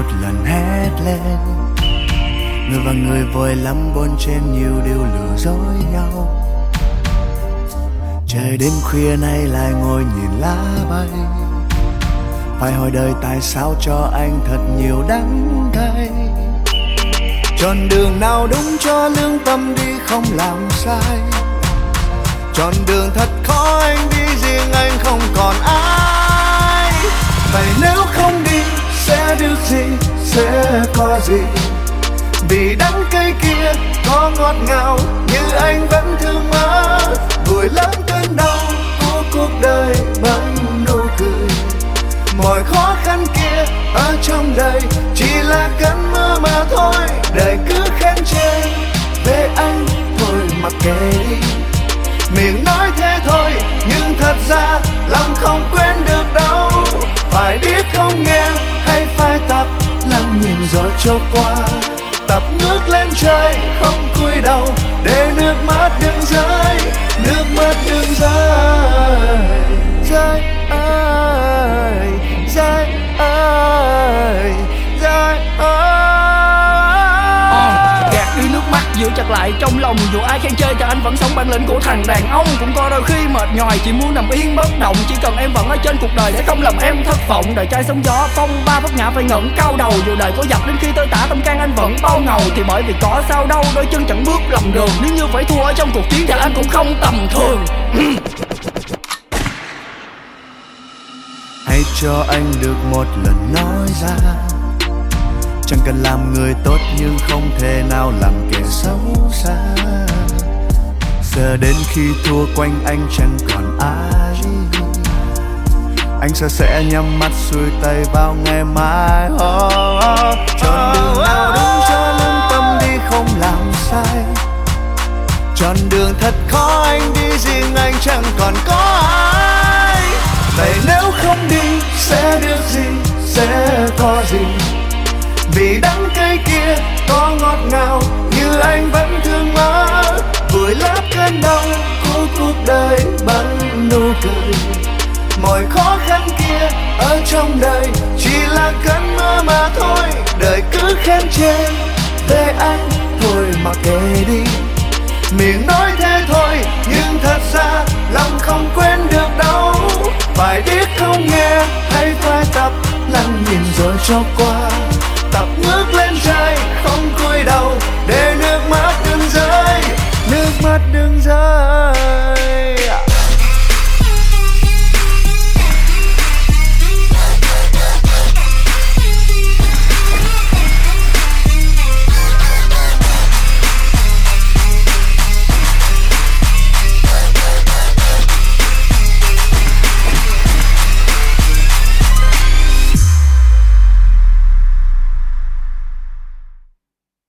một lần hét lên. Người và người vội lắm bon chen nhiều điều lừa dối nhau. Trời đêm khuya nay lại ngồi nhìn lá bay. Phải hỏi đời tại sao cho anh thật nhiều đắng cay. Chọn đường nào đúng cho lương tâm đi không làm sai. Chọn đường thật khó anh đi riêng anh không còn ai. Vậy nếu không đi sẽ được gì, sẽ có gì? Vì đắng cay kia có ngọt ngào như anh vẫn thương mơ. Vùi lấp cơn đau của cuộc đời bằng nụ cười. Mọi khó khăn kia ở trong đời chỉ là cơn mưa mà thôi. Đời cứ khen chê về anh thôi mặc kệ đi. Miệng nói thế thôi nhưng thật ra lòng không quên được đâu. Phải biết không nghe hay phải tập lặng nhìn rồi trôi qua. Tập ngước lên trời không cúi đầu để nước mắt đừng rơi. Nước mắt đừng rơi. Rơi ơi, rơi ơi, rơi ơi. Gạt đi nước mắt giữ chặt lại trong lòng. Dù ai khen chê cho anh vẫn sống bản lĩnh của thằng đàn ông. Cũng có đôi khi mệt nhòi chỉ muốn nằm yên bất động. Chỉ cần em vẫn ở trên cuộc đời sẽ không làm em thất vọng. Đời trai sóng gió phong ba vấp ngã phải ngẩng cao đầu. Dù đời có dập đến khi tơi tả tâm can anh vẫn bao ngầu. Thì bởi vì có sao đâu đôi chân chẳng bước lầm đường. Nếu như phải thua ở trong cuộc chiến thì anh cũng không tầm thường. Hãy cho anh được một lần nói ra. Chẳng cần làm người tốt nhưng không thể nào làm kẻ xấu xa. Giờ đến khi thua quanh anh chẳng còn ai. Anh sợ sẽ nhắm mắt xuôi tay vào ngày mai. Chọn đường nào đúng cho lương tâm đi không làm sai. Chọn đường thật khó anh đi riêng anh chẳng còn có ai. Vậy nếu không đi sẽ được gì, sẽ có gì? Vì đắng cay kia có ngọt ngào như anh vẫn thương mơ. Vùi lấp cơn đau của cuộc đời bằng nụ cười. Mọi khó khăn kia ở trong đời chỉ là cơn mưa mà thôi. Đời cứ khen chê về anh thôi mặc kệ đi. Miệng nói thế thôi nhưng thật ra lòng không quên được đâu. Phải biết không nghe hay phải tập lặng nhìn rồi cho qua.